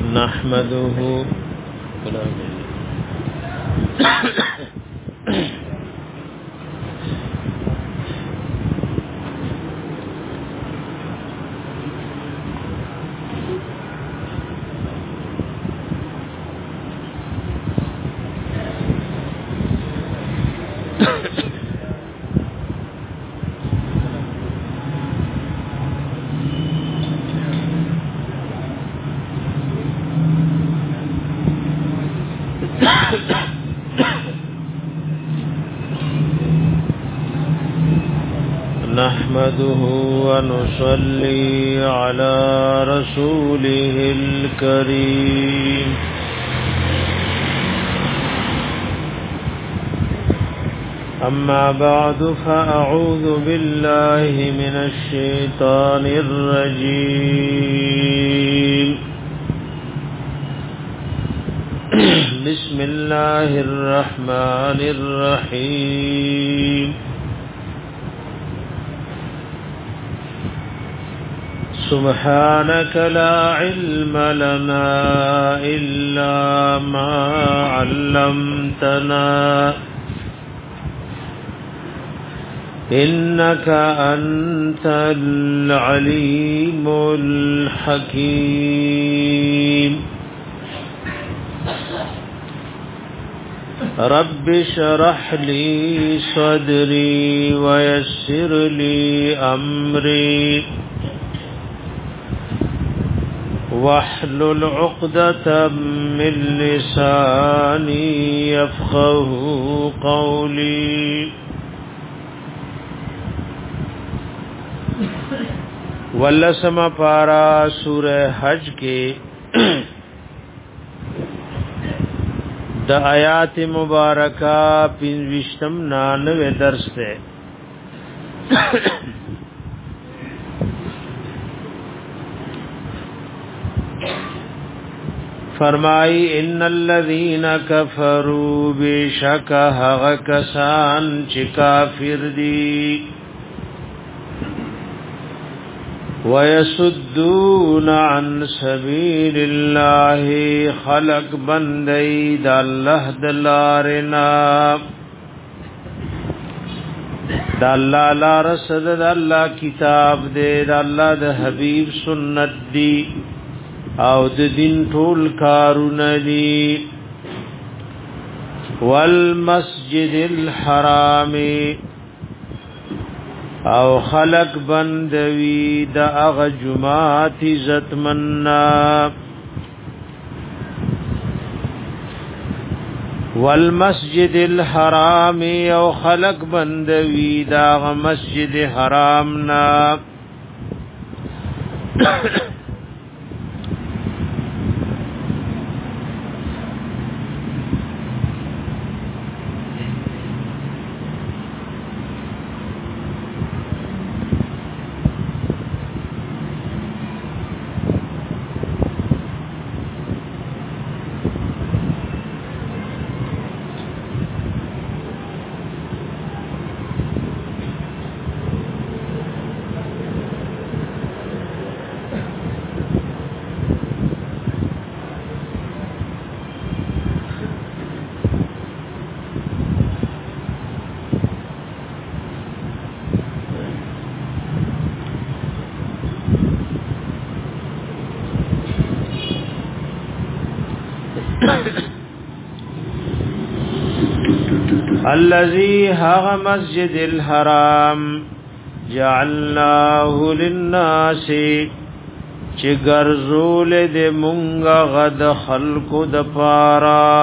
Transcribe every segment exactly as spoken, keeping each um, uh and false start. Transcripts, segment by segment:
نحمده نحمده ونصلي على رسوله الكريم أما بعد فأعوذ بالله من الشيطان الرجيم بسم الله الرحمن الرحيم سبحانك لا علم لنا إلا ما علمتنا إنك أنت العليم الحكيم رب اشرح لي صدري ويسر لي أمري واحلل عقدة من لساني يفقه قولي ولسم پارا سورہ حج کے د آیات مبارکہ پنوشتم نانوے درس ہے فرمائی ان الذين كفروا بشک هغ کسان چې کافر دي ويسدون عن سبيل الله خلق بندي د الله دلارنا د الله لار سد د الله کتاب دې د الله د حبيب سنت دي او د دین ټول کارونه دي والمسجد الحرام او خلق بندوی د اغه جمعات عزت مننا والمسجد الحرام او خلق بندوی د اغه مسجد حرامنا الذي هغ مسجد الحرام جعلناه للناس چې ګرځول دې مونږه غد خلق د پارا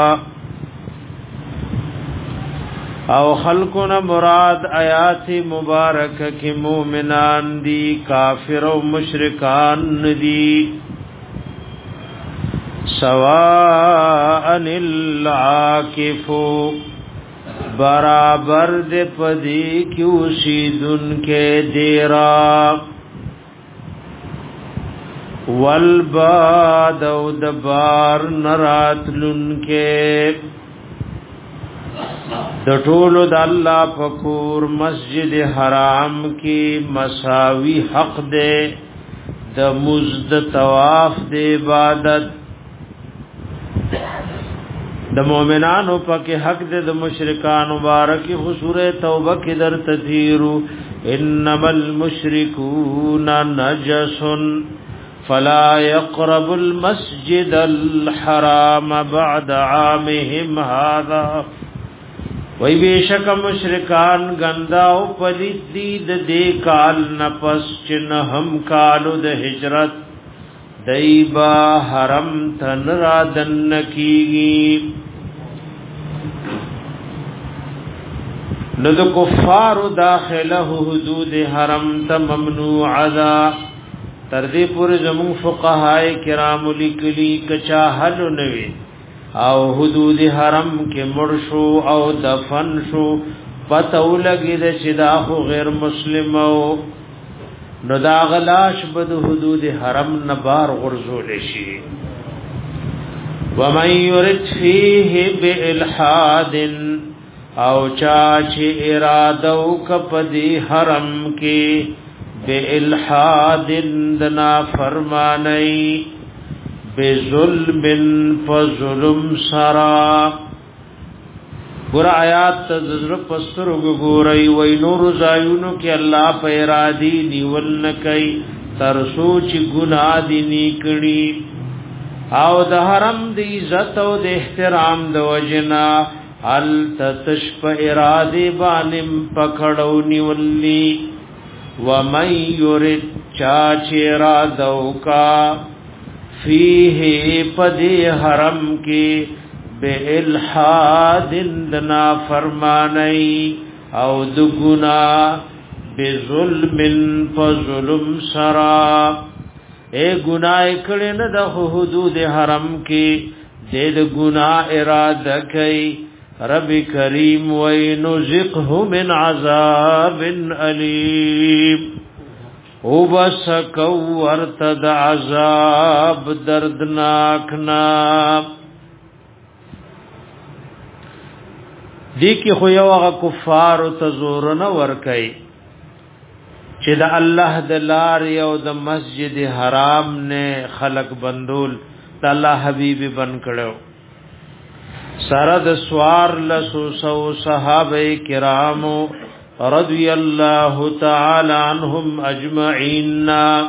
او خلقنا مراد آیات مبارکه کې مؤمنان دي کافر او مشرکان دي سواء العاکف برابر دے پدی کیو شیدن کے دیرا والباد او دبار نراتلن کے د ټولو د الله فکور مسجد حرام کی مساوی حق دے د مزد طواف د عبادت د مؤمنانو پکې حق دې د مشرکان مبارک خو سوره توبه کې در تذیرو انما المشركون نجس فلا يقرب المسجد الحرام بعد عامهم هذا وای بیشک مشرکان گندا او پلید دی د دې کال نفس چن هم کالو د هجرت دایبا حرم تن را دن کیږي نو د کفار داخله حدود حرم ته ممنوع ذا تر دې پورې زمون فقهای کرام لیکلي کچا حل نوي او حدود حرم کې مرشو او دفن شو پتو لګي د شدا خو غیر مسلم او نو دا غلاش بد حدود حرم نبار غرزول شي ومن يرد فيه بالحاد او چاچ ارادو کپدی حرم کې بالحاد دنا فرمانئی بظلم فظلم سرا ګور آیات تذر پستر وګورئ وای نور زایونو کې الله په ارادي نیول نکي تر سوچ ګنا دي نکړي او د حرم دی عزت او د احترام د وجنا ال تتشف ارادي بانم پکړو نیوللی ومن يرد چاچرا دوکا فیه پدی حرم کی بے الحاد دنا فرمانی او دگنا بظلم فظلم سرا اے گناہ کڑی ند حدود حرم کی دید گناہ ارادہ کئی رب کریم وَيْنُزِقْهُ مِنْ عَذَابٍ أَلِيمٍ او بسکو ورتد عذاب دردناکنا دی کی خو یو هغه کفار تزور نه ور کوي چې د الله د لار یو د مسجد حرام نه خلق بندول د الله حبیب بن کړو سره د سوار لسو سو صحابه کرامو رضی الله تعالی عنهم اجمعین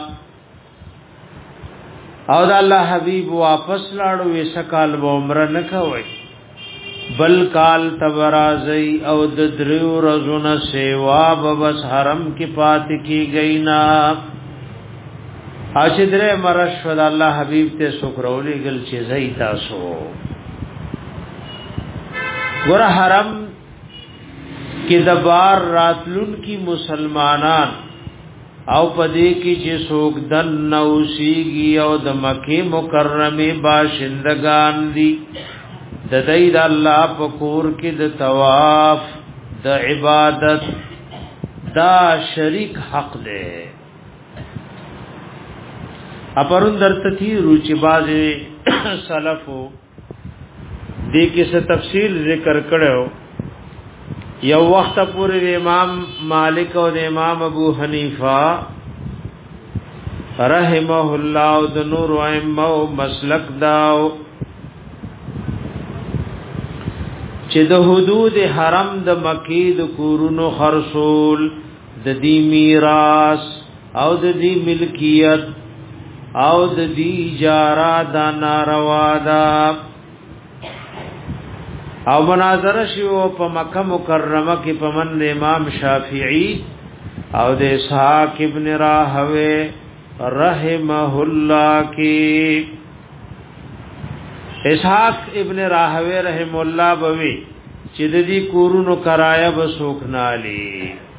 او د الله حبیب واپس لاړو وسکال و عمره نه کوي بل کال تبرازی او د دریو رزونه سیوا بس حرم کې پات کی گئینا اشدره مرشد الله حبیب ته شکرولې گل چې زئی تاسو ور حرم کې د بار راتلون کی مسلمانان او پدې کې چې څوک دن نوسیږي او د مکه مکرمه باشندگان دي د دې د الله په کور کې د طواف د عبادت دا شریک حق ده اپرون درته روچ باز سلفو دې کې څه تفصیل ذکر کړو یو وخت پورې امام مالک او امام ابو حنیفه رحمه الله او د نور ائمه او مسلک داو چې د حدود حرم د مکی د کورونو خرصول د دې میراث او د دې ملکیت او د دې اجاره د ناروا ده او مناظره شو په مکه مکرمه کې په من امام شافعی او د اسحاق ابن راهوی رحمه الله کې اسحاق ابن راهوی رحم الله بوي چې د دې کورونو کرایه بسوک نالي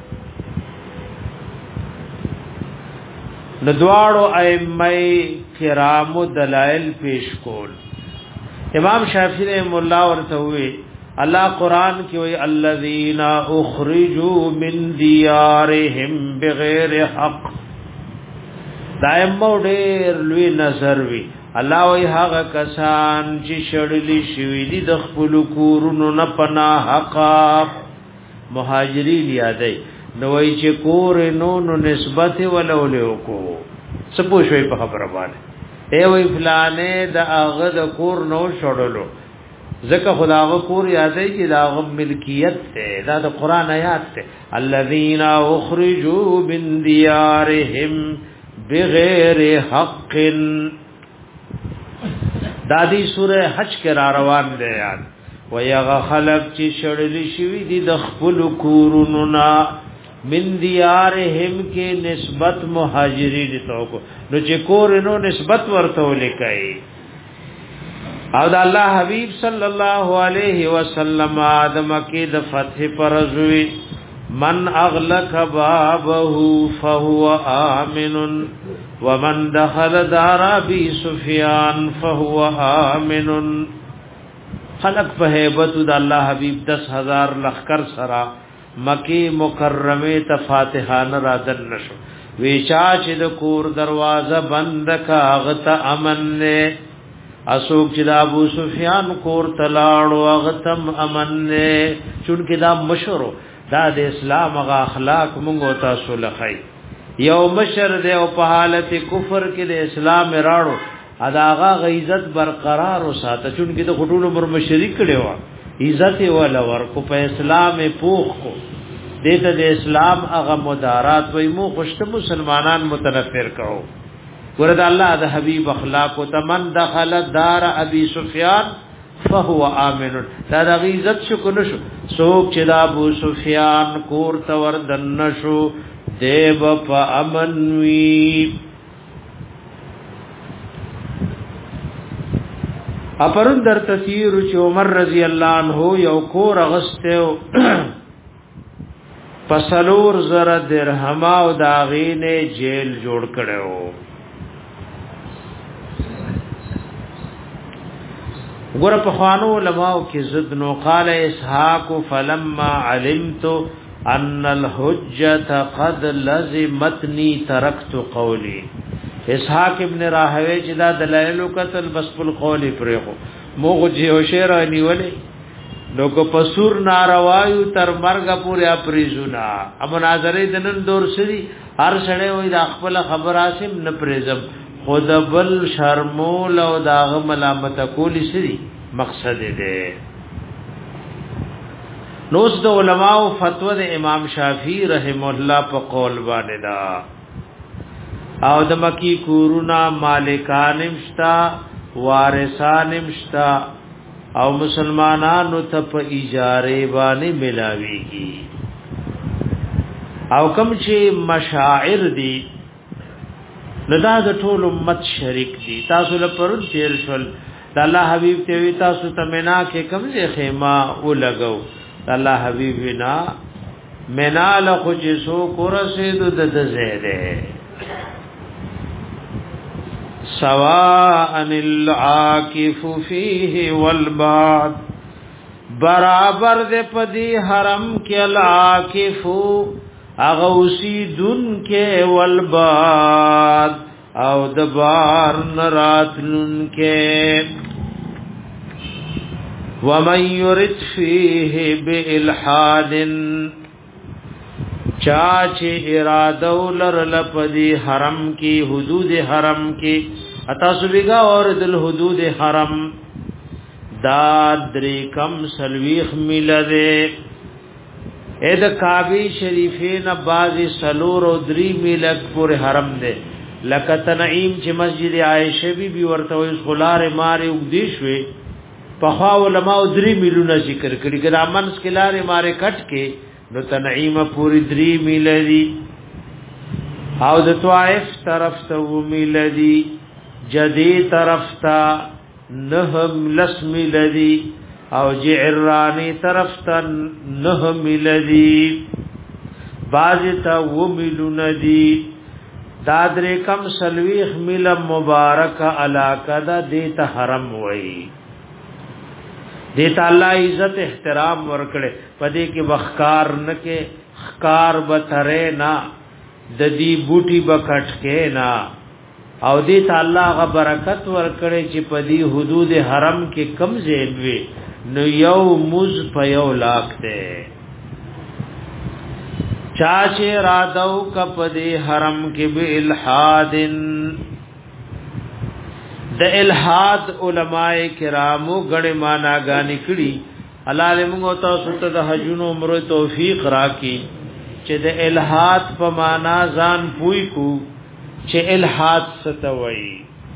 د دواړو ائمه کرام دلائل پیش کول امام شافعی رحم الله ورته وی الله قران کې وی الذین اخرجوا من دیارهم بغیر حق دائمو ډېر لوی نظر وی الله وی هغه کسان چې شړلی شوی دي د خپل کورونو نه پناه حق مهاجرین یادای نو وی چې کور نو نو نسبت ولولو کو سپوږی په خبره باندې اے وی فلانه د هغه د کور نو شړلو ځکه خداغه کور یادای چې دا غو ملکیت ته دا د قران آیات ته الذين اخرجوا من ديارهم بغیر حق دا دی سوره حج کې را روان دی یاد ويغه خلق چې شړلی شوی دي د خپل کورونو نا من دیارهم کې نسبت مهاجرین ته کو نو چې کور نو نسبت ورته ولیکای او د الله حبیب صلی الله علیه وسلم ادم کې د فتح پرزوی من اغلق بابه فهو آمن ومن دخل دار ابي سفيان فهو آمن خلق په hebat د الله حبیب دس هزار لخر سرا مکی مکرمه ته فاتحه را دن نشو ویچا چې د کور دروازه بند کا غت امن نه اسوک چې د ابو سفیان کور تلاړو غتم امن نه چون کې دا مشورو دا د اسلام غ اخلاق مونږ تاسو لخی یو مشر دی او په حالت کفر کې د اسلام راړو اداغه غیزت برقرار او ساته چون کې د خټونو پر مشرک کړي وا عزت ولا ورکو په اسلام پوخ کو دته د اسلام هغه مدارات وای مو خوشته مسلمانان متنفر کړو ورته الله د حبیب اخلاق او تمن دخل دار ابي سفيان فهو امن دا د عزت شو کو نشو سوک چې د ابو سفيان کور تور دن نشو دیو په امن وی اپرون در تسیر چې عمر رضی الله عنه یو کور غسته پسلور زره درهم او داغینه جیل جوړ کړو ګور په خوانو علماء کې زد نو قال اسحاق فلما علمت ان الحجه قد لزمتني تركت قولي اسحاق ابن راهوی چې دا دلایل قتل بس په قول پرېخو موغ جو شعر نیولې نو کو پسور ناروایو تر مرګ پورې اپریزونا ام ناظرې دنن دور سری هر سړی وې د خپل خبر اسم نه پریزم خود بل شرمول او داغ ملامت کولی سری مقصد دې نوس د علماء فتوا د امام شافعی رحم الله په قول باندې دا او د مکی کورونا مالکان مشتا وارثان مشتا او مسلمانانو ته په اجاره باندې ملاويږي او کوم چې مشاعر دي ندا د ټول امت شریک دي تاسو له پرون تیر شول د الله حبیب ته وی تاسو تمنا کې کمزه خیمه او لګو د الله حبیب وینا منا له خو چې سو کورسید د د زیده سواء العاکف فیه والبعد برابر دې پدی حرم کې العاکف اغوسی دن کے والباد او دبار نراتلن کے ومن یرد فیه بالحاد چاچے ارادو لرلپدی حرم کی حدود حرم کی اتاسبگا اور دل حدود حرم دادری کم سلویخ ملدے اے د کعبه شریفین بعضی سلور او دری ملک پور حرم دے لکه تنعیم چې مسجد عائشه بی بی ورته وې خلار ماره وګدیش وې په خوا علماء دری ملونه ذکر کړي ګر امنس کلار ماره کټ کې نو تنعیم پوری دری ملدی او د طائف طرف ته و ملدی جدی طرف ته نهم لس ملدی او جعرانی طرف تا نه ملدی بازی تا و ملون دی دادر کم سلویخ مل مبارک علاقه دا دیتا حرم وئی دیتا اللہ عزت احترام ورکڑے پدے کی بخکار نکے خکار بترے نا ددی بوٹی بکٹکے نا او دیتا اللہ غا برکت ورکڑے چی پدی حدود حرم کے کم زیدوی نو یو مز په یو لاک دے چاچے رادو کپ دے حرم کی بالحادن د الہاد علماء کرامو غړي معنا غانې کړي الله له موږ تاسو ته د حجونو عمر توفیق راکړي چې د الہاد په معنا ځان پوي کو چې الہاد ستوي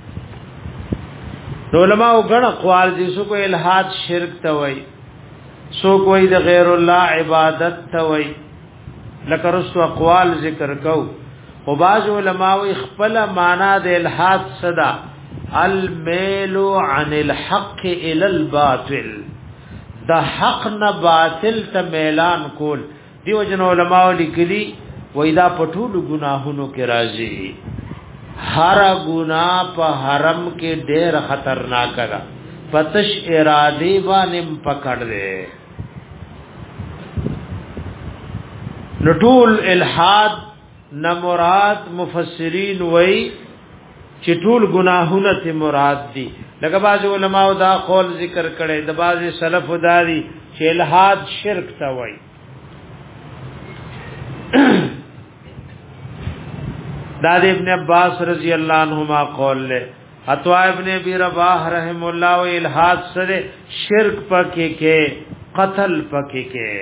علماء غړ اقوال دي سو کو الہاد شرک توي سو کوئی د غیر الله عبادت توي لکه رسو اقوال ذکر کو او باز علماء خپل معنا د الہاد صدا المیل عن الحق الى الباطل د حق نه باطل ته میلان کول دیو جن علماء لیکلي وېدا پټول گناهونو کې راځي هر ګناه په حرم کې ډېر خطرناک ده پتش ارادي باندې پکړ دے نټول الحاد نه مراد مفسرین وای چې ټول گناهونه ته مراد دي لکه باز علماء دا قول ذکر کړي د باز سلف داري چې الحاد شرک ته وای دا د ابن عباس رضی الله عنهما قول له عطا ابن ابي رباح رحم الله و الحاد سره شرک پکې کې قتل پکې کې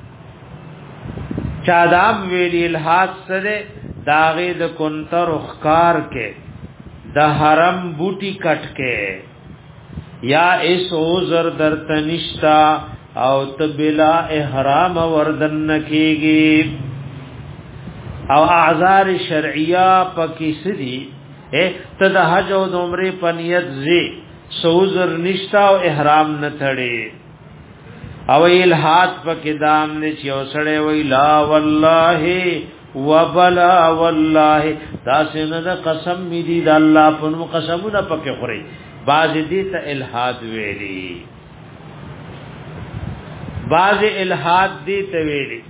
چادام ویلی الحاد سره داغه د کنتر خکار کې د حرم بوټي کټ کې یا اس اوزر در تنشتا او تبلا احرام وردن کېږي او اعذار شرعیه پکې سدي ته د حج او د عمره په نیت زی سوزر نشتا او احرام نه تړي او الہات پکې دام نه چې اوسړې وی لا والله وبلا والله دا څنګه د قسم می دي د الله په نوم قسمونه پکې خوري باز دې ته الہاد ویلي باز الہاد دې ته ویلي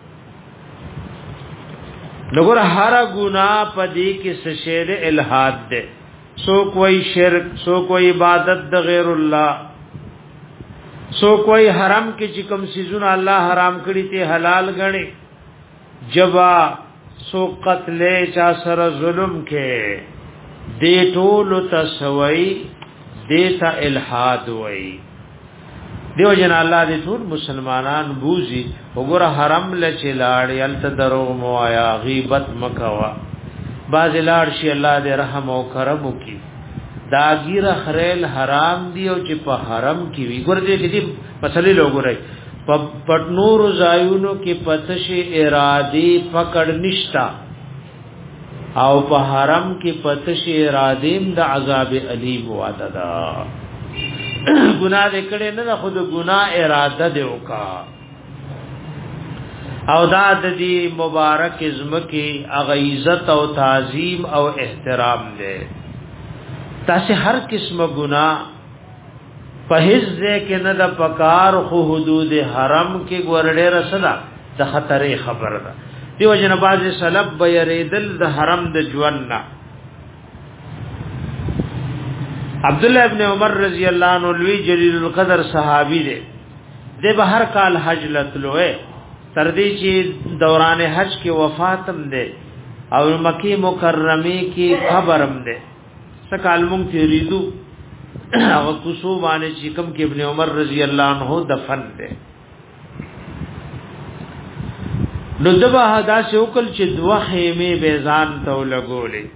نګور هر ګناه پدې کې سشیر الہاد ده سو کوئی شرک سو کوئی عبادت د غیر الله سو کوئی حرام کې چې کوم سيزونه الله حرام کړی ته حلال غني جبا سو قتل چا سره ظلم کې دې ټول تسوي دیتا الہاد وای دیو جن الله دې ټول مسلمانان بوزي وګوره حرم لچلاړ یلت درو موایا غیبت مکوا باز لاړ شي الله دې رحم او کرم وکي داګیر خریل حرام دی او چې په حرم کې وی ګور دې دې مسلې لوګورای په پټنور زایونو کې پتش ارادي پکړ نشتا او په حرم کې پتش ارادیم د عذاب الیم وعده دا ګناه دې کړي نه خود ګناه اراده دې وکا او دا د دې مبارک ازمکه اغه عزت او تعظیم او احترام دې تاسو هر قسمه ګناه په هیڅ کې نه د پکار خو حدود حرم کې ګورډه رسدا د خطرې خبر ده دیو جن باز سلب بیریدل د حرم د جواننا عبد الله ابن عمر رضی الله عنه لوی جلیل القدر صحابی دی د بهر کال حج لتلوه تر دې چې دوران حج کې وفاتم دی او مکی مکرمه کې خبرم دی سکال مونږ تیریدو او کوسو باندې چې کوم کې ابن عمر رضی الله عنه دفن دی نو دبا حدا سے وکل چې دوه خیمه بیزان ته لګولې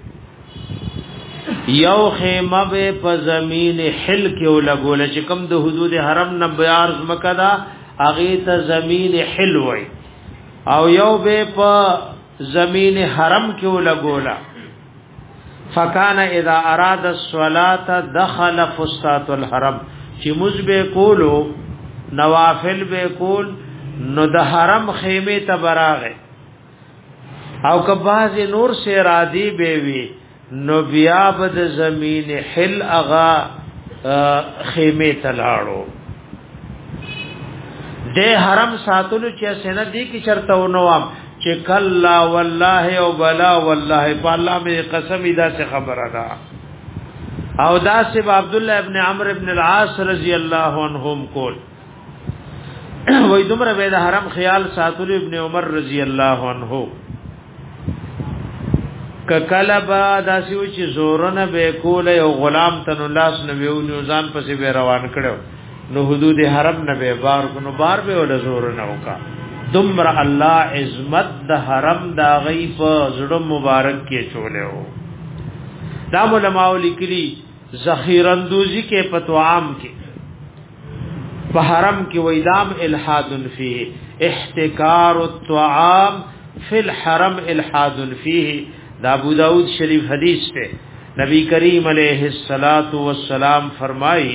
یو خیمه به په زمین حل کې لګولې چې کوم د حدود حرم نه بیارز مکدا اغه ته زمین حل وای او یو به په زمین حرم کې لګولا فکان اذا اراد الصلاه دخل فسطاط الحرم چې مزبه کولو نوافل به کول نو د حرم خیمه ته براغه او کباز نور سے رادی بیوی نو بیا بد زمین حل اغا خیمه تلاړو د حرم ساتلو چې سینه دی کی چرته ونوام چې کلا والله او بلا والله په الله مې قسم ادا سے خبره ده او دا سب عبد الله ابن عمرو ابن العاص رضی الله عنهم کول وای دومره به د حرم خیال ساتل ابن عمر رضی الله عنه ککله با داسې و چې زورنه به کوله یو غلام تن لاس نه ویو نیوزان پسې به روان کړو نو حدود حرم نه به بار کو بار به ول زورنه وکا دمر الله عظمت د حرم دا غیب زړه مبارک کې چولیو دا علماء لیکلي ذخیره اندوزی کې پتوام کې په حرم کې وېدام الحاد فيه احتکار الطعام فی الحرم الحاد فيه دا ابو داود شریف حدیث ته نبی کریم علیہ الصلات والسلام فرمائی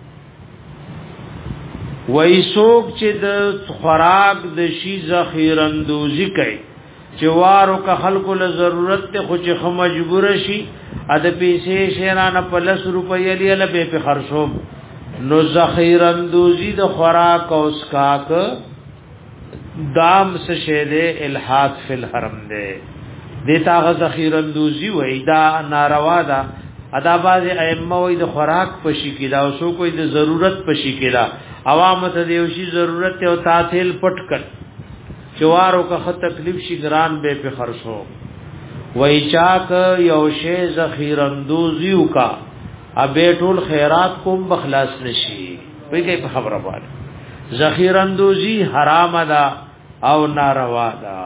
وای سوک چې د خوراک د شی ذخیره اندوزی کوي چې وارو که خلکو له ضرورت ته خو چې خو مجبور شي ا د پیسې شیرانه په لس روپۍ لیاله به په خرصوم نو ذخیره اندوزی د خوراک او اسکاک دام سے شیده الحاد فی الحرم دے دیتا غ ذخیره اندوزی وای دا ناروا ده ادا باز ائمه وای د خوراک پشي کیدا او سو کوئی د ضرورت پشي کیدا عوام ته دیوشي ضرورت او تاتل پټکټ چوارو کا خط تکلیف شي ګران به په خرصو وای چاک یو شی ذخیره اندوزیو کا ابه ټول خیرات کوم بخلاص نشي وای کی په خبره باندې ذخیره اندوزی حرام ده او ناروا ده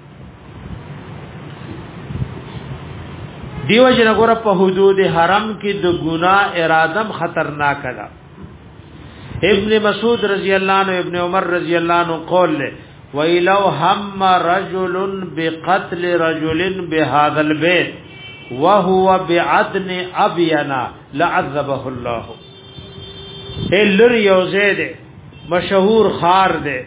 دیو جن غره په حدود حرم کې د ګناه ارادم خطرناک ده ابن مسعود رضی الله عنه ابن عمر رضی الله عنه قول له ویلو هم رجل بقتل رجل بهذا البيت وهو بعدن ابينا لعذبه الله الر یوزید مشهور خار ده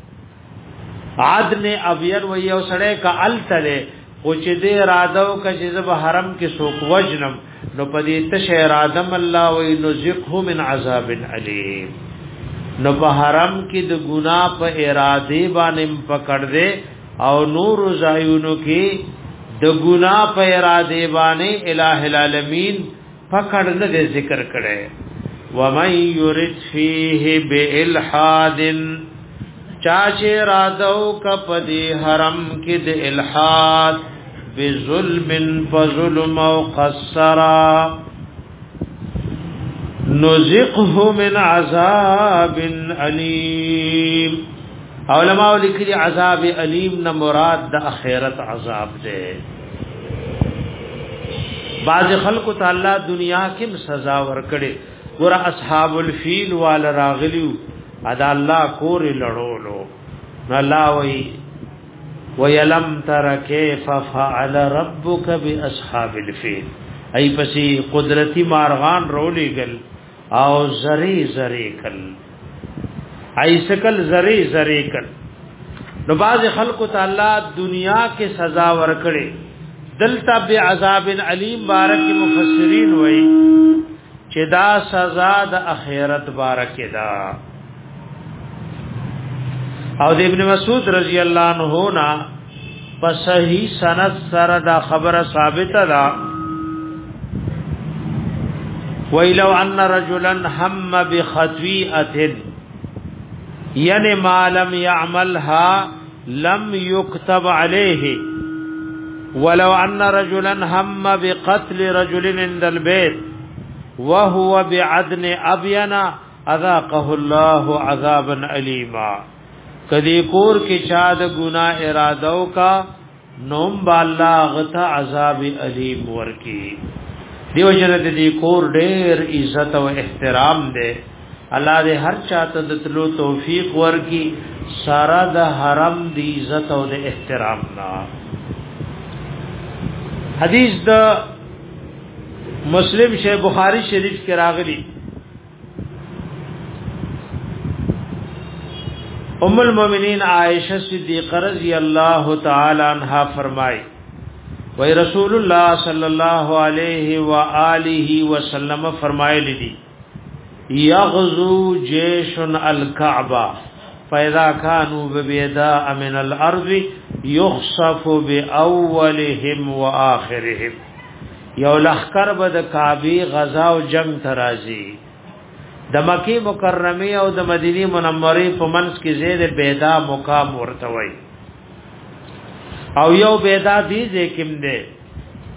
عدن ابین و یو سړی کا التله او چې دې اراده او چې زب حرم کې سوق وجنم نو پدې ته ارادم الله و نزقه من عذاب الیم نو په حرم کې د ګنا په اراده باندې پکړ دې او نور زایونو کې د ګنا په اراده باندې الٰه العالمین پکړ نه ذکر کړي و من یرید فیه بالحاد چاچے رادو کپدی حرم کی د الحاد بظلم فظلم او قصرا نزقه من عذاب علیم علماء لیکلی عذاب علیم نہ مراد د اخرت عذاب دے بعض خلق تعالی دنیا کې سزا ورکړي ور اصحاب الفیل وال راغلیو ادا الله کور لړولو الله وی ویلم تر کیف فعل ربک باصحاب الفیل ای پسی قدرتی مارغان رولیگل او زری زری کل ای سکل زری زری کل نو باز خلق تعالی دنیا کې سزا ورکړي دلتا بعذاب علیم بارک مفسرین وی چې دا سزا د اخرت بارک دا او د ابن مسعود رضی الله عنه نا په صحیح سند سره دا خبره ثابت ده ویلو ان رجلا هم بخطیئه یعنی ما لم يعملها لم يكتب عليه ولو ان رجلا هم بقتل رجل عند البيت وهو بعدن ابينا اذاقه الله عذابا الیما کدی کور کې چا د ګناه ارادو کا نوم بالا غتا عذاب علیم ورکی دیو جن دې کور ډېر عزت او احترام دے الله دې هر چاته د تلو توفیق ورکی سارا د حرم دی عزت او د احترام نا حدیث د مسلم شیخ بخاری شریف کې راغلی ام المؤمنین عائشہ صدیقہ رضی اللہ تعالی عنہا فرمائی وی رسول اللہ صلی اللہ علیہ وآلہ وسلم فرمائے لدی یغزو جیش الکعبہ فاذا كانوا ببیداء من الارض یخصف باولهم واخرهم یو لخکر بد کعبی غزا و جنگ ترازی د مکی مکرمه او د مدینی منوره په منځ کې زید بیدا مقام ورته وای او یو بیدا دی ځکم دی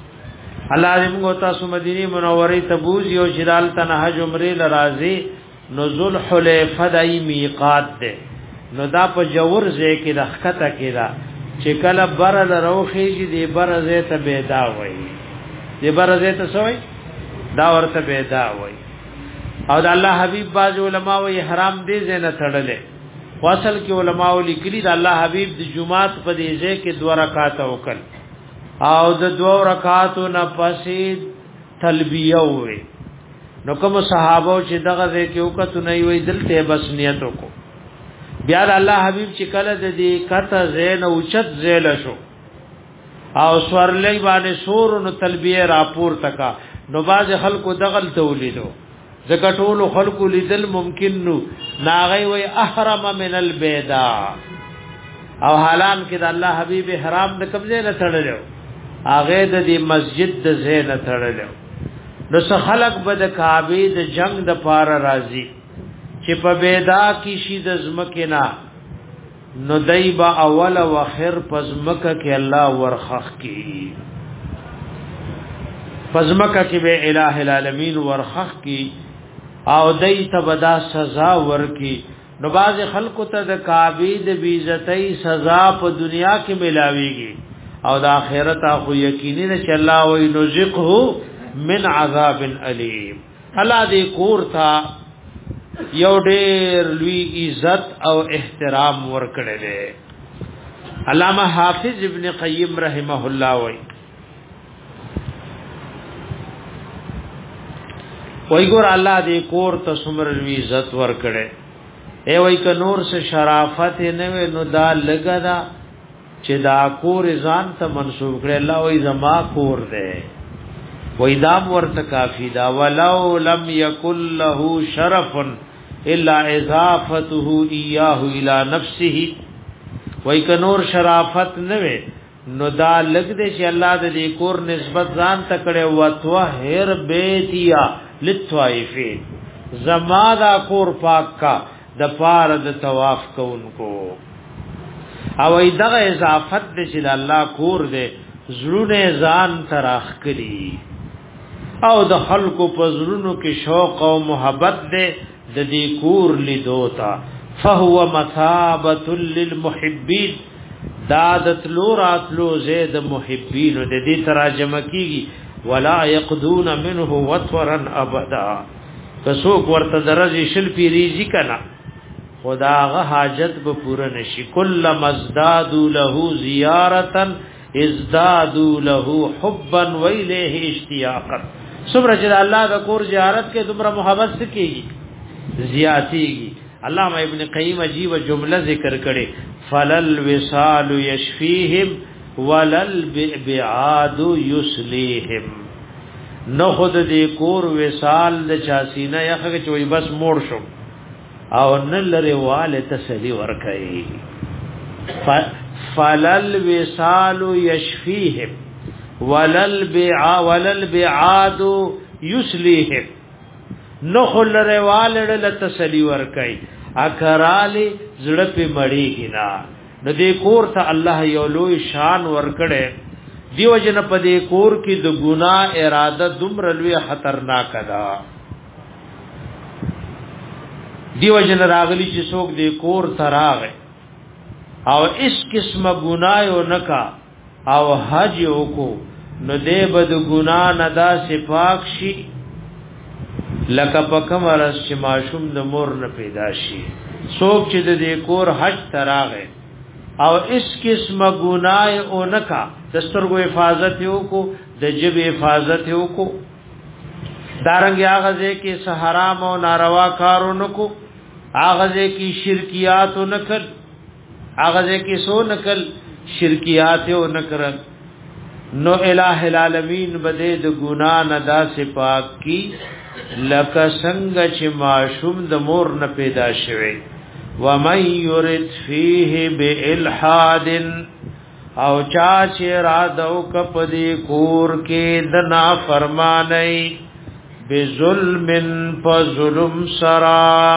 الله دې موږ تاسو مدینه منوره ته بوزي او جلال ته حج عمره لرازي نزول حلیفه دای میقات ده نو دا په جوور ځای کې د خطه کې دا چې کله بر لروخیږي دی بر ځای ته بيدا وای دی بر ځای ته سوې دا ورته بيدا وای او د الله حبيب باز علماء وی حرام دي زنه تړلې واصل کې علماء لیکلي د الله حبيب د جمعات په دې ځای کې دوه رکعات وکړ او د دوه رکعاتو نه پسې تلبیه وې نو کوم صحابه چې دغه ځای کې وکړو نه وی دلته بس نیت وکړو بیا د الله حبيب چې کله د دې کته زین اوچت زیل شو او سورلې باندې سور نو تلبیه راپور تکا نو باز خلکو دغل تولیدو زکټول خلقو لیدل ممکن نو ناغي وي احرم من البيدا او حالان کې د الله حبيب حرام د قبضه نه تړلو هغه د دې مسجد د زین تړلو نو څه خلق بد کعبه د جنگ د پار راضي چې په بيدا کې شي د زمکه نه نو دایبا اول او اخر پزمکه کې الله ورخخ کی پزمکه کې به الٰه العالمین ورخخ کی او دای ته بدا سزا ورکی نو باز خلق ته د کعبه د بیزتۍ سزا په دنیا کې ملاويږي او د آخرت خو یقیني نه چې الله وی نزقه من عذاب الیم الله دې کور تا یو ډېر لوی عزت او احترام ورکړي دي علامہ حافظ ابن قیم رحمه الله وی وای ګور الله دې کور ته سمر وی عزت ور کړي ای وای ک نور سے شرافت نه نو دا لګا دا چې دا کور ځان ته منسوب کړي الله وای زما کور دې وای دا ورته کافی دا ولو لم یکل له شرف الا اضافته اياه الى نفسه وای ک نور شرافت نه نو دا لګ دې چې الله دې کور نسبت ځان ته کړي وتو هر بیتیا لطوائفین زما دا کور پاک کا د پار د طواف کوونکو او ای دغه اضافت د چې الله کور دې زړونه ځان تراخ کړي او د خلکو په زړونو کې شوق او محبت دې د دې کور لیدوتا فهو مثابه للمحبین دادت لورات لو زید محبین د دې ترجمه کیږي ولا يقدون منه وطرا ابدا فسوق ورته درجه شل پی ریزی کنا خداغه حاجت به پوره نشي کله مزداد له زیارتا ازدادوا له حبا ویله اشتیاقا صبر چې الله د کور زیارت کې دومره محبت کیږي زیاتیږي علامہ ابن قیم عجیب جمله ذکر کړي فلل وصال یشفیهم ولل بعاد یسلیهم نو خود دې کور وصال د چاسینه یخه چوي بس موړ شو او نن لري والے تسلی ورکړي فلل وصال یشفیهم ولل بع ولل بعاد یسلیهم نو خل روال له تسلی ور کوي اکرالی زړه په مړی کنا د دې کور ته الله یو لوی شان ور کړي دیو جن په دې کور کې د ګناه اراده دومره لوی خطرناک ده دیو جن راغلی چې څوک دې کور ته راغی او اس قسمه ګناه یو نکا او حج وکړو نو دې بد ګناه نه دا صفاک شي لکه پکم ورس چې ماشوم د مور نه پیدا شي څوک چې د دې کور حج تراغه او اس قسم ګناه او نکا دسترګو حفاظت یو کو د جب حفاظت یو کو دارنګ هغه ځکه چې حرام او ناروا کارونه کو هغه ځکه چې شرکیات او نکل هغه ځکه سو نکل شرکیات او نکرن نو الٰه العالمین بده د ګناه نه داسې پاک کی لکه څنګه چې معشوم د مور نه پیدا شوی و من یرد فیه بالحاد او چا چې را دو کپدی کور کې د نافرمانی بظلم فظلم سرا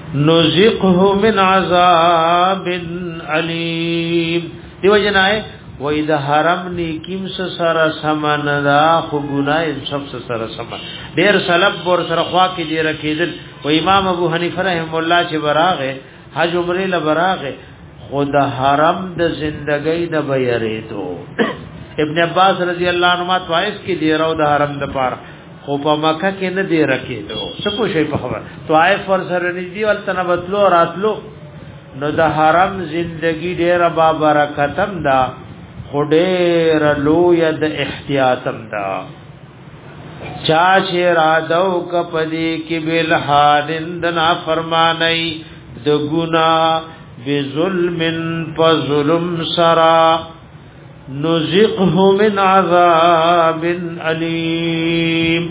نذقه من عذاب علیم دیو جنای وې د حرم نیکیم سره سمن دا خو ګناه سب سره سمن ډیر سلب ور سره خوا کې دی رکیدل و امام ابو حنیفه رحم الله چې براغه حج عمره لبراغه خود حرم د زندګۍ د بیریدو ابن عباس رضی الله عنهما طائف کې دی راو د حرم د پار خو په مکه کې نه دی رکیدو څه کو شي په خبر طائف ور سره نږدې ولته نبتلو راتلو نو د حرم زندگی ډیر با برکتم دا خډیر لوی د احتیاطم دا چا چې را دو کپدی کې بل حالند نا فرمانای د ګنا بظلم فظلم سرا نزقه من عذاب علیم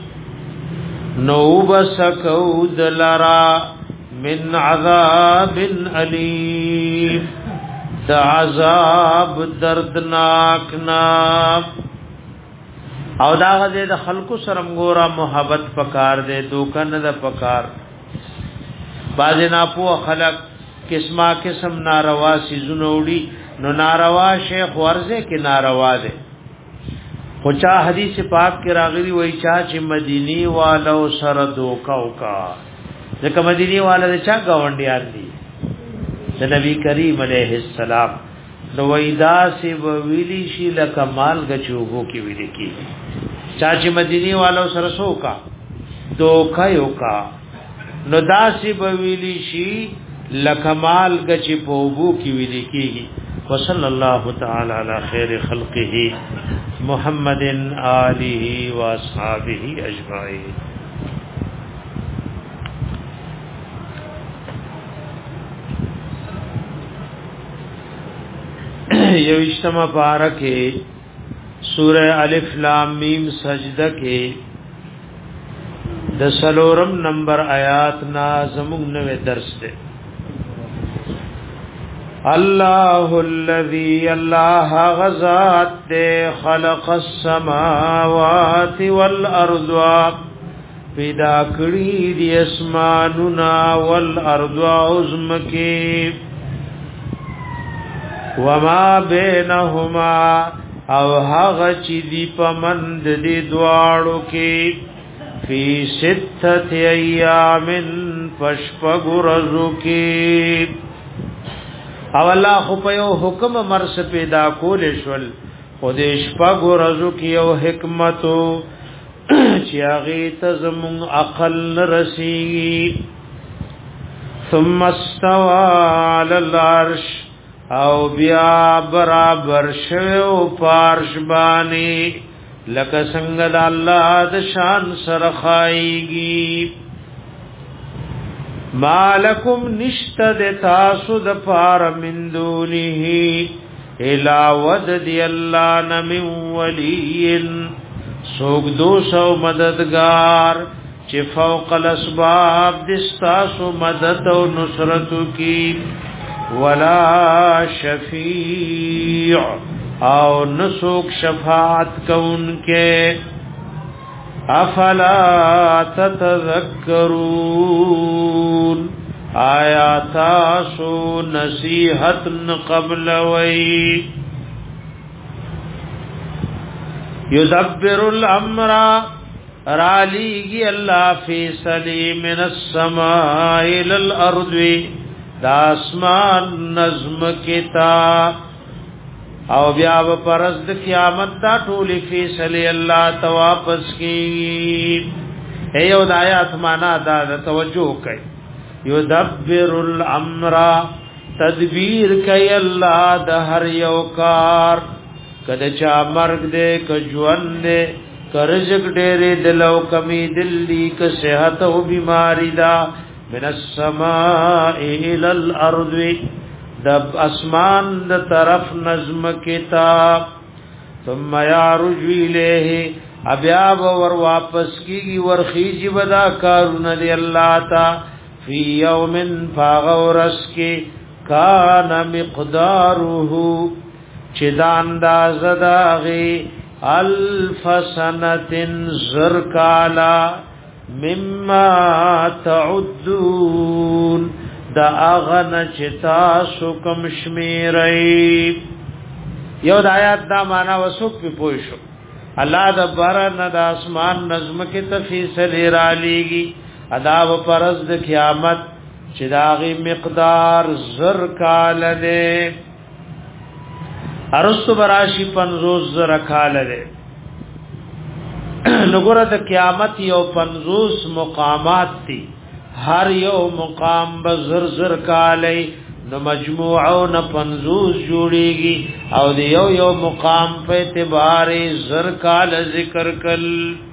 نوبسکو دلرا من عذاب علیم دا عذاب دردناک نام او دا غزه د خلقو سره مغورا محبت پکار دے دوکن د پکار باز نه پو خلق قسمه قسم ناروا سيزونه وړي نو ناروا شیخ ورزه کې ناروا ده خو چا حدیث پاک کې راغلی وای چا چې مدینی والو سره دوکا وکا ځکه مدینی والو چا گاونډیان دي د نبی کریم علیه السلام نو وېدا سی ویلی شي لکمال غچوغو کې ویل کی چا چې مدینی والو سره سوکا دوکا یوکا نو داسی ویلی شي لکمال غچ پوبو کې ویل کیږي وصلی الله تعالی علی خیر خلقه محمد آله و اصحابہ اجمعین یو اجتماع پارکه سورہ الف لام میم سجدہ کے د سلورم نمبر آیات نا زمون نوے درس دے اللہ الذی اللہ غزات دے خلق السماوات والارض پیدا کړی دی اسماننا والارض عظمکی وما بینهما او هغه چې دی پمند دی دواړو کې فی ستة ایام پشپغرزو کې او الله خو په یو حکم مرس پیدا کول شول خو دې شپغرزو کې یو حکمتو چې هغه ته زمون عقل رسی ثم استوى على العرش او بیا برابر شو پارش بانی لکه څنګه د الله د شان سره خایږي مالکم نشتد تاسو د پار من دونه الا ود دی الله نم ولین سوګ دو سو مددگار چې فوق الاسباب دستاسو مدد او نصرت کی ولا شفیع او نسوک شفاعت کون کے افلا تتذکرون آیا تاسو نصیحت قبل وی یدبر الامر رالیگی اللہ فی سلی من السماء الى الارض دا اسمان نظم کتا او بیا پرز د قیامت دا ټولی فیصله الله تواپس کی ایو د آیات معنا دا توجه کوي یدبر الامر تدبیر کوي الله د هر یو کار کله چا مرګ دې ک ژوند دې کرزق ډېرې دلو کمی دلی ک صحت او بیماری دا من السماء الى الارض دب اسمان د طرف نظم کتاب ثم يعرج الیه ابیا ور واپس کیږي ورخیږي ودا کارون دی الله تا فی یوم فغورس کی کان مقداره چدان دا زداغي الف سنه زرکالا مما تعدون دا اغن چتا سکم شمیرئی یو د آیات دا معنا وسوک په پوه شو الله د باران د اسمان نظم کې تفصیل را لېږي ادا و پرز د قیامت چې داغي مقدار زر کال ده ارستو براشی پنځوس زر کال ده نګوره د قیامت یو پنځوس مقامات دي هر یو مقام به زر زر کالی نو مجموعون پنځوس جوړيږي او د یو یو مقام په اعتبار زر کال ذکر کل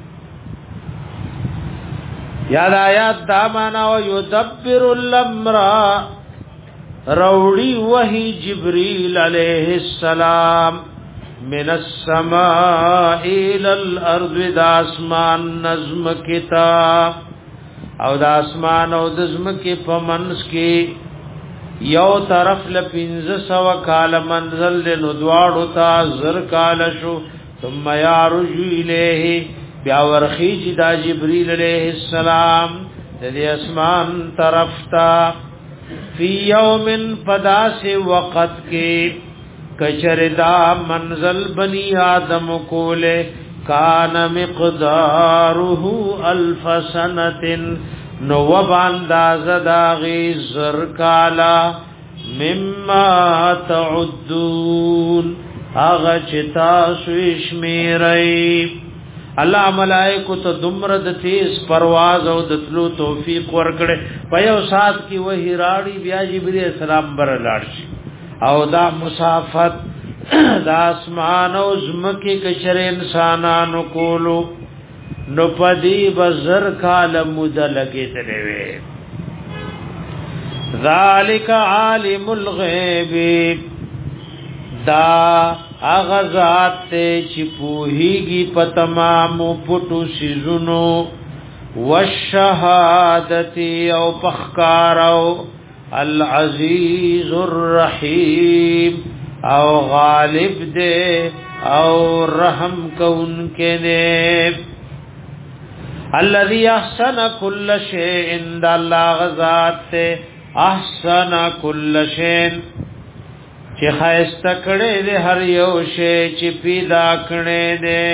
یاد آیات دا معنا او یدبر الامر روڑی وحی جبریل علیہ السلام من السماء الى الارض دا اسمان نظم کتاب او دا اسمان او دزم کی پمنس کی یو طرف لپینز سو کال منزل نو دواړو تا زر کال شو ثم یارج الیه بیا ورخیج دا جبریل علیہ السلام دې اسمان طرف تا فی یوم پداس وقت کے کچردا منزل بنی آدم کولے کان مقداره الف سنت نو بانداز داغی زر کالا مما تعدون آغا چتا سویش میرئی الله ملائکو ته دمر د تیز پرواز او د تلو توفیق ورکړي په یو سات کې وਹੀ راړي بیا جبرئیل السلام بر لاړ شي او دا مسافت د اسمان او زمکه کشر انسانانو کولو نو پدی بزر کال مود لګیدلې وي ذالک عالم الغیب دا اغزات ته چې پوهیږي په تمام پټو سيزونو والشهادتي او پخکارو العزیز الرحیم او غالب دے او رحم کون کے دے الذي احسن كل شيء عند الله غزات ته احسن كل شيء چې خایسته کړي دې هر یو شی چې پیدا کړي دې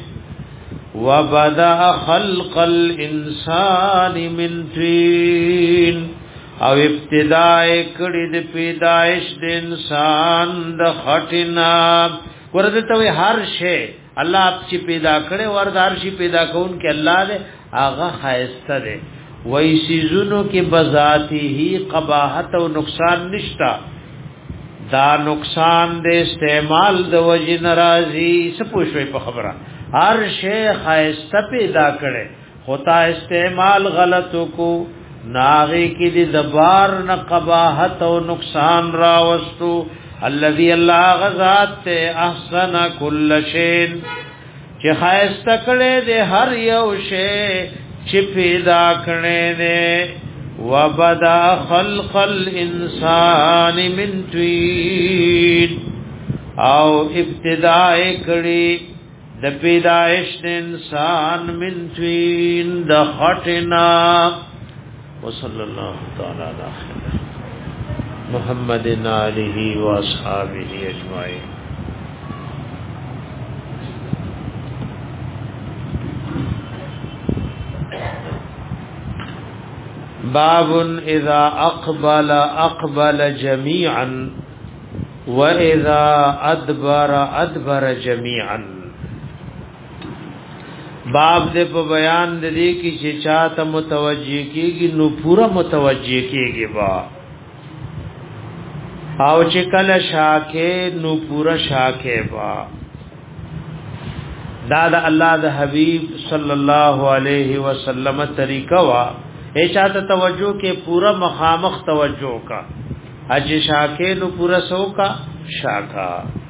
وبدا خلق الانسان من طين او ابتداء کړي دې پیدائش د انسان د خټینا ورته ته هر شی الله چې پیدا کړي وردار شي پیدا کون کې الله دې هغه خایسته دې وای سيزونو کې بذاته قباحت او نقصان نشتا دا نقصان دے استعمال د وجه ناراضی سپوشوي په خبره هر شی خایسته پیدا کړي ہوتا استعمال غلطو کو ناغي کې د دبار نه قباحت او نقصان راوستو الذي الله غزاد ته احسن كل شيء چې خایسته کړي د هر یو شی چې پیدا کړي دے وبدا خلق الانسان من طين او ابتداء کړي د پیدائش د انسان من طين د خټنا وصلی الله تعالی علی محمد علیه و اصحابہ اجمعین باب اذا اقبل اقبل جميعا واذا ادبر ادبر جميعا باب دې په بیان د دې کې چې چاته متوجي کیږي نو پورا متوجي کیږي با او چې کله شاکه نو پورا شاکه با دا د الله د حبيب صلی الله علیه وسلم طریقہ وا ایچاته توجہ کې پورا مخامخ توجہ کا اج شاکه نو پورا سو کا شاکا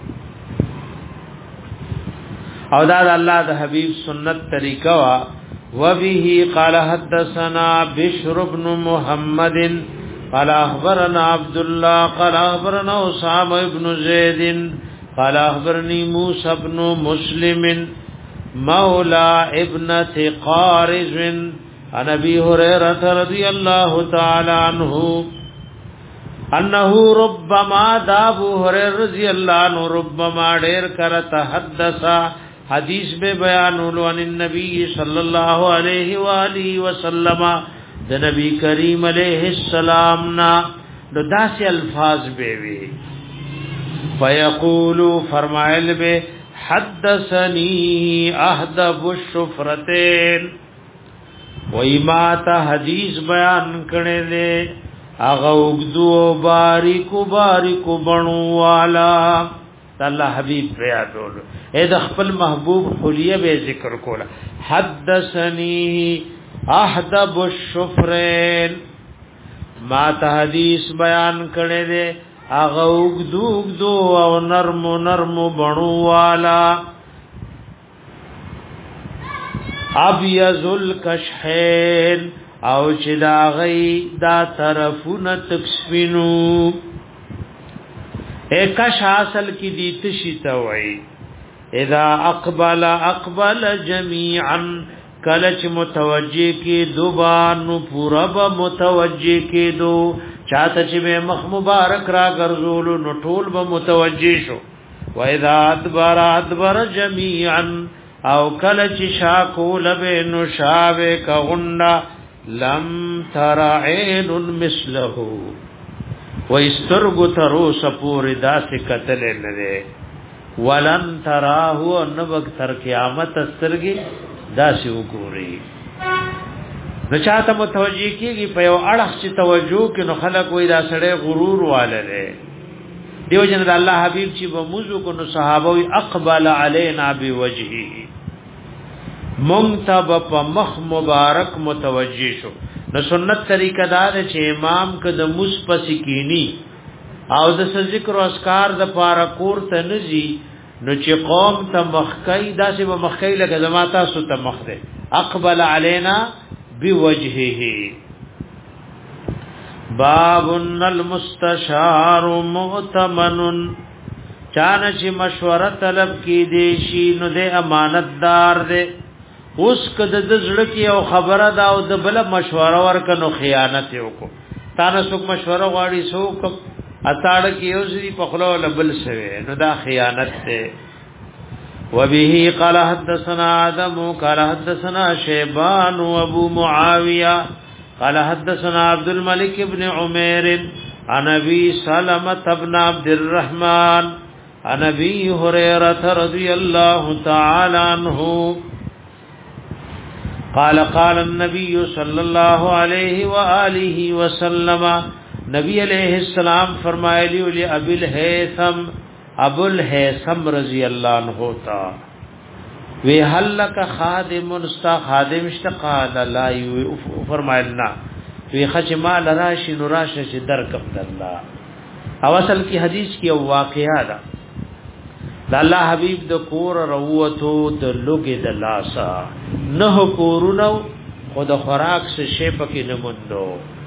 او دا الله د حبیب سنت طریقہ وا وبه قال حدثنا بشر بن محمد قال اخبرنا عبد الله قال اخبرنا اسامه بن زيد قال اخبرني موسى بن مسلم مولى ابنه قارز عن ابي هريره رضي الله تعالى عنه انه ربما دا ابو هريره رضی الله عنه ربما ډیر کر تحدث حدیث به بیانولو ان النبي صلی الله علیه و آله وسلم د نبی کریم علیہ السلام نا د داسې الفاظ به وی فیقول فرمایل به حدثني احدب الشفرتين وای ما ته حدیث بیان کړي دي اغه وګدو باریکو باریکو بڼو والا الله حبیب بیادول اے د خپل محبوب خلیه به ذکر کولا حدثني احدب الشفرين ما ته حدیث بیان کړي دي اغه وګدو وګدو او نرم نرم بڼو والا ابيض الكشحين او چې دا غي دا طرفونه تکسفینو ایکش حاصل کی دیت شیتا وئی اذا اقبل اقبل جميعا کلچ متوجه کی دوبانو پورا با متوجه کی دو چاہتا چی بے مخ مبارک را گرزولو نو ټول با متوجه شو و اذا ادبر ادبر جميعا او کلچ شاکو لبے نو شاوے کا غنڈا لم تر عین مثله و استرغ ترو سپور داس قتل نه ولن تراه نبک تر قیامت استرګي داس وګوري نو چاته متوجي کیږي په یو اړه چې توجه کې نو خلک وې دا سړی غرور والے دیو جن الله حبیب چې په موضوع کو نو صحابه وي اقبل علینا بوجهه منتب په مخ مبارک متوجی شو نو سنت طریقه دا چې امام کده مصپسی کینی او د ذکر او اسکار د پارا کور ته نزي نو چې قوم ته مخکای داسې به مخکای لکه زماتا سو ته مخ ده اقبل علینا بوجهه باب المستشار مؤتمن چانه چې مشوره طلب کی دی شي نو د امانتدار دی اوس کده د زړه کې او خبره دا او د بل مشوره ورکنو خیانت وکړو تا نه څوک مشوره غواړي څوک اتاړه کې یو ځی په خلو لبل شوی نو دا خیانت ده وبه قال حدثنا آدم قال حدثنا شيبان وابو معاويه قال حدثنا عبد الملك بن عمير عن ابي سلمة بن عبد الرحمن عن ابي هريره رضي الله تعالى عنه قال قال النبي صلى الله عليه واله وسلم نبی علیہ السلام فرمایلی لی ابو الهیثم ابو الهیثم رضی اللہ عنہ تا وی حلک خادم استا خادم اشتقال لا فرمایلنا وی خچما لراشی نراش چې درکم الله او اصل کی حدیث کی واقعہ دا د الله حبیب د کور روتو د لوګي د لاسا نه کورونو خود خوراک سے شی پکې نموندو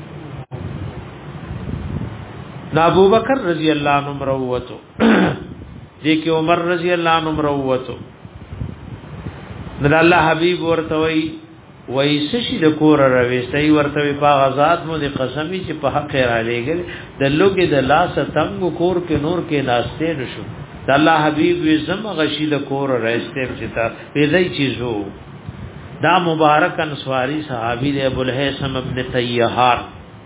نا ابو بکر رضی الله عنه روتو دې کې عمر رضی الله عنه روتو د الله حبیب ورته وی وای سشي د کور رويستي ورته په غزاد مو د قسمی چې په حق را لېګل د لوګي د لاسا تنگ کور کې نور کې ناشته نشو د الله حبیب زم غشید کور راستیم چتا پیدای چیزو دا مبارک انصاری صحابی دی ابو الهیثم ابن طیهار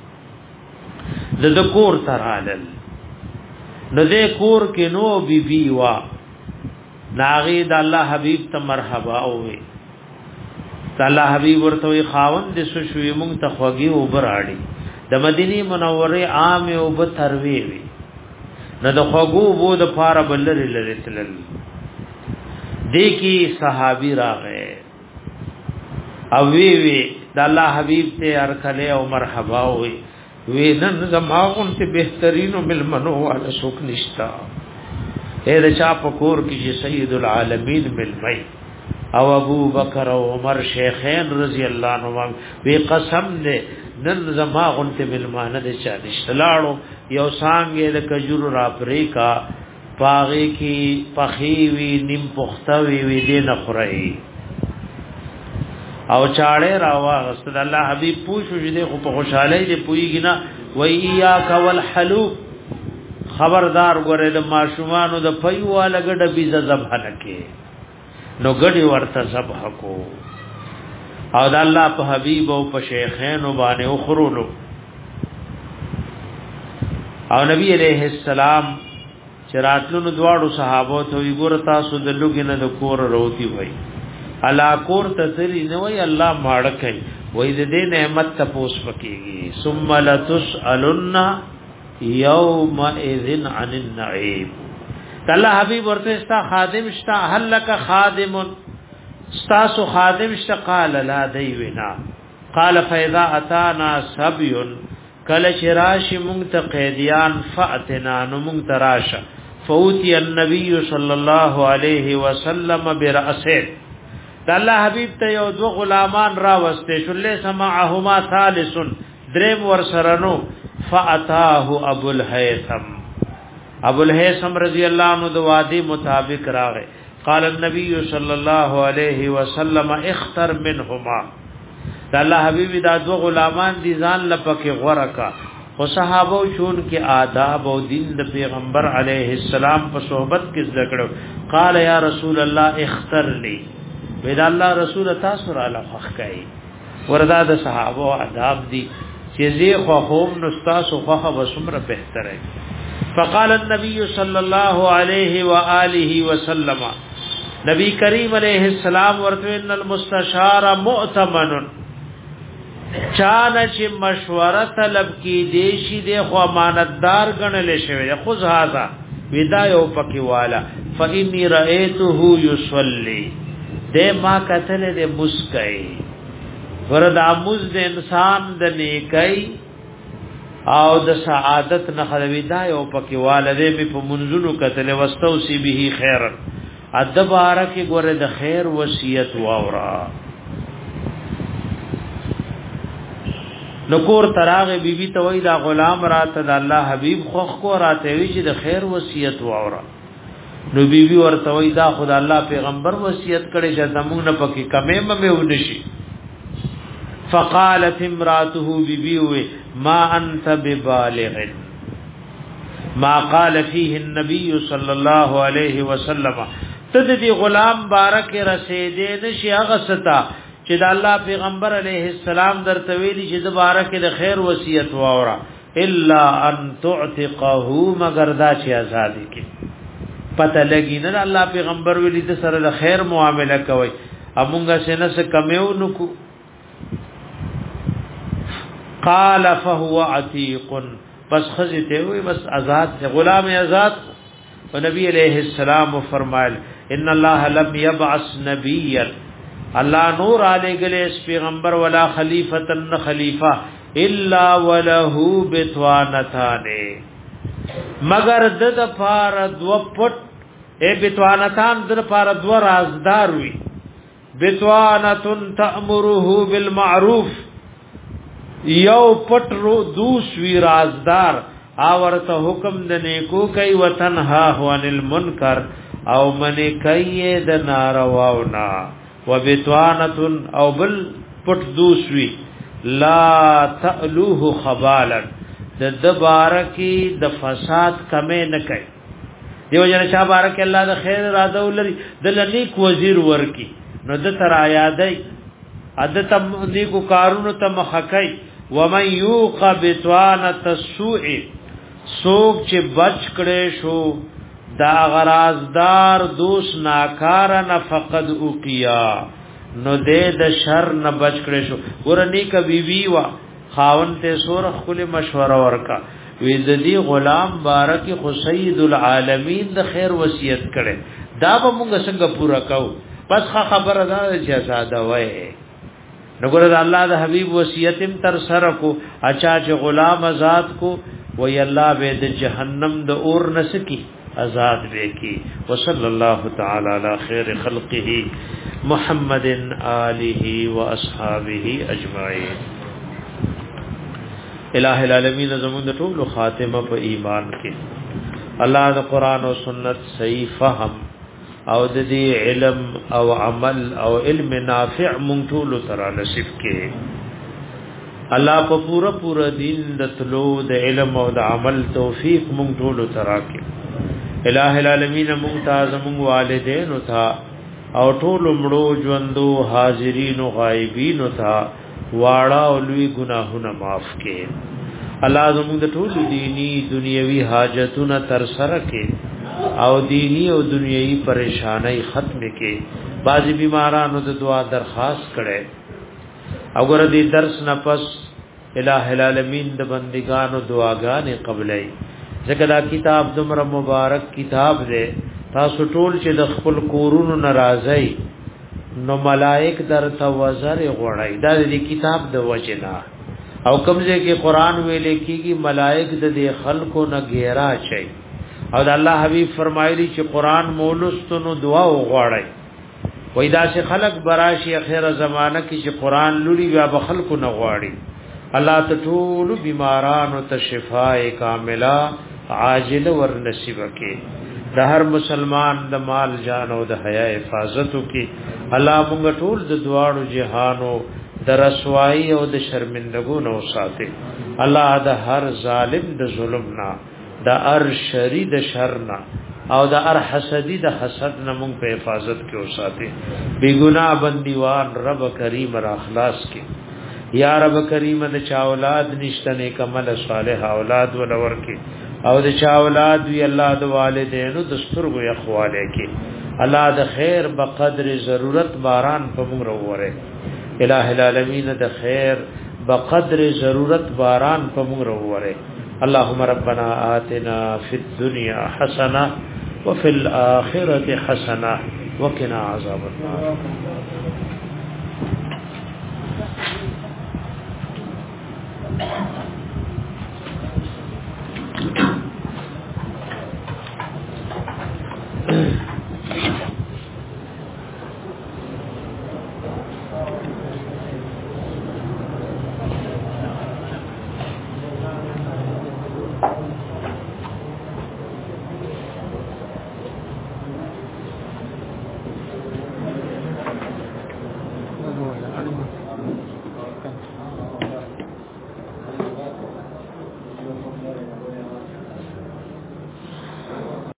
د کور ترالل نو د کور کې نو بی بی وا ناغي د الله حبیب ته مرحبا او وی د الله حبیب ورته خاوند د سو شوی مونږ ته خوږی او براړي د مدینه منوره عام او بتروي وی نه د خوګو بو د پاره بلری لری تلل دی کی صحابی راغې او وی وی د الله حبیب ته ارکله او مرحبا وی وی نن زماغون ته بهترینو ملمنو والا شوک نشتا اے د چا پکور کی سید العالمین ملمای او ابو بکر او عمر شیخین رضی الله عنهم وی قسم دې نن زماغون ته ملمانه د چا نشتلاړو یو سانګې د کجورو را پرې کا پاغي کی پخیوی نیم پختوی وی دې نه خورای او چاړې راوا غست الله حبیب پوښو دې خو په خوشاله دې پویږي نه و ایاک والحلوب خبردار ګوره د ماشومانو د پيواله ګډه بيزه ذبح نکې نو ګډي ورته ذبح کو او د الله په حبيب او په شیخانو باندې اخرولو او نبی عليه السلام چراتلو دواړو صحابو ته وی ګور تاسو د لوګي نه د کور روتی وای الا کور تسری نه وای الله ماړ کوي وای د دې نعمت ته پوس پکېږي ثم لتسالن یوم اذن عن النعیم الله حبیب ورته استا خادم استا هل لك خادم استاسو خادم استا قال لا دیونا قال فاذا اتانا سبي کله چراش منتقیدیان فاتنا نو منتراش فوتی النبي صلی الله علیه وسلم برأسه دا الله حبیب ته یو دو غلامان را وسته شله سمعهما ثالث دریم ورسرنو فاتاه ابو الهيثم ابو الهيثم رضی الله عنه د وادي مطابق راغه قال النبي صلی الله علیه وسلم اختر منهما دا الله حبیب دا دو غلامان دي ځان لپاره غورکا خو صحابه شون کې آداب او دین د پیغمبر علیه السلام په صحبت کې ذکر قال یا رسول الله اختر لي ودا الله رسول تاسو را لفخ کوي وردا د صحابه آداب دي چې زی خو هم نو تاسو خو وسمره بهتره فقال النبي صلى الله عليه واله وسلم نبی کریم علیہ السلام ورته ان المستشار مؤتمن چانه چې مشوره طلب کی دیشی د خو امانتدار غنل شوی خو ځا ودا یو پکې والا فإني رأيته يصلي د ما قتل د مسکای وردا اموز د انسان د نیکای او د سعادت نه خلوی دا یو پکې والده می په منزلو قتل واستوسی به خیر ادباره کې ګوره د خیر وصیت واورا نکور تراغ بی بی توي دا غلام راته د الله حبيب خوخ کو راته وی چې د خیر وصیت واورا نو بی بی ورته وی دا خدای الله پیغمبر وصیت کړي چې زموږ نه پکې کمې مې ونشي فقالت امراته بی بی وی ما انت ببالغ ما قال فيه النبي صلى الله عليه وسلم تددي غلام بارک رسیدې نشي هغه ستا چې د الله پیغمبر علیه السلام درته ویلي چې د بارک د خیر وصیت واورا الا ان تعتقه مگر دا چې آزادی کې پته لګی نه الله پیغمبر ویلي د سره د خیر معامله کوي امونګه سینه څخه کمیو نکو قال فهو عتيق بس خزته وي بس آزاد غلام آزاد او نبی علیہ السلام فرمایل ان الله لم يبعث نبيا الله نور علی گلیس پیغمبر ولا خلیفتن خلیفہ الا وله بتوانتان مگر د پار دو پټ اے بتوانتان د پار دو رازدار وی بتوانتن تأمره بالمعروف یو پټ رو دوس وی رازدار اورته حکم د نیکو کوي وتنها عن المنکر او منی کوي د نارواونا وبتوانتن او بل پټ دوسوی لا تألوه خبالا د دبارکی د فساد کمه نه کوي دیو جن شاه بارک الله د خیر اراده ولري د نیک وزیر ورکی نو د تر یادای عادت نیکو کارونو ته مخکای ومن یوق بتوانت السوء سوق چې بچ کړي شو دا غرازدار دوس ناکار نه فقد اوقیا نو دې د شر نه بچ کړي شو ورنی ک بیبي وا خاون ته سور خپل مشوره ورکا وې د دې غلام بارک خو سید العالمین د خیر وصیت کړي دا به موږ څنګه پورا کوو بس خبره ده چې ساده وای نګور د الله د حبيب وصیتم تر سره کو اچا چې غلام آزاد کو وی الله به د جهنم د اور نسکی آزاد به کی وصلی الله تعالی علی خیر خلقه محمد آله و اصحابہ اجمعین الہ العالمین زمون د ټول خاتمه په ایمان کې الله د قران او سنت صحیح فهم او د دې علم او عمل او علم نافع مونږ ټول سره نصیب کې الله په پورا پورا دین د تلو د علم او د عمل توفیق مونږ ټول تراکي الہ العالمین مونږ ته زمونږ والدین او تا او ټول مړو ژوندو حاضرین او غایبین او تا واړه او لوی ګناهونه معاف کړي الله زموږ د ټول دینی دنیوي حاجتونه تر سره کړي او دینی او دنیوي پریشانای ختم کړي بعضی بیمارانو د دعا درخواست کړي او ګره دې درس نه پس الہ العالمین د بندگانو دعاګانې قبلای ځکه دا کتاب دمر مبارک کتاب دی تاسو ټول چې د خپل کورونو ناراضي نو ملائک در توزر غړای دا د کتاب د وجنا او کمزه کې قران ویلې کېږي ملائک د دې خلکو نه غیرا چي او د الله حبیب فرمایلی چې قران مولستونو دعا وغواړي وای دا چې خلق براشي اخره زمانہ کې چې قران لوري بیا به خلکو نه غواړي الله ته ټول بیمارانو ته شفاء کامله عاجل ور نصیب کړي د هر مسلمان د مال جان او د حیا حفاظت وکړي الله موږ ټول د دواړو جهانو د رسوایی او د شرمندګو نو ساتي الله د هر ظالم د ظلم نه د هر شری د شر نه او د هر حسدی د حسد نه موږ په حفاظت کې اوساتي بی ګناه بندیوان رب کریم را اخلاص کې یا رب کریم د چا اولاد نشته نیک عمل صالح اولاد ولور کې او د چا اولاد وی الله د والدینو د سترګو اخواله کې الله د خیر بقدر ضرورت باران په موږ وروره الہ العالمین د خیر بقدر ضرورت باران په موږ وروره اللهم ربنا آتنا فی الدنيا حسنه وفي الاخره حسنه وقنا عذاب النار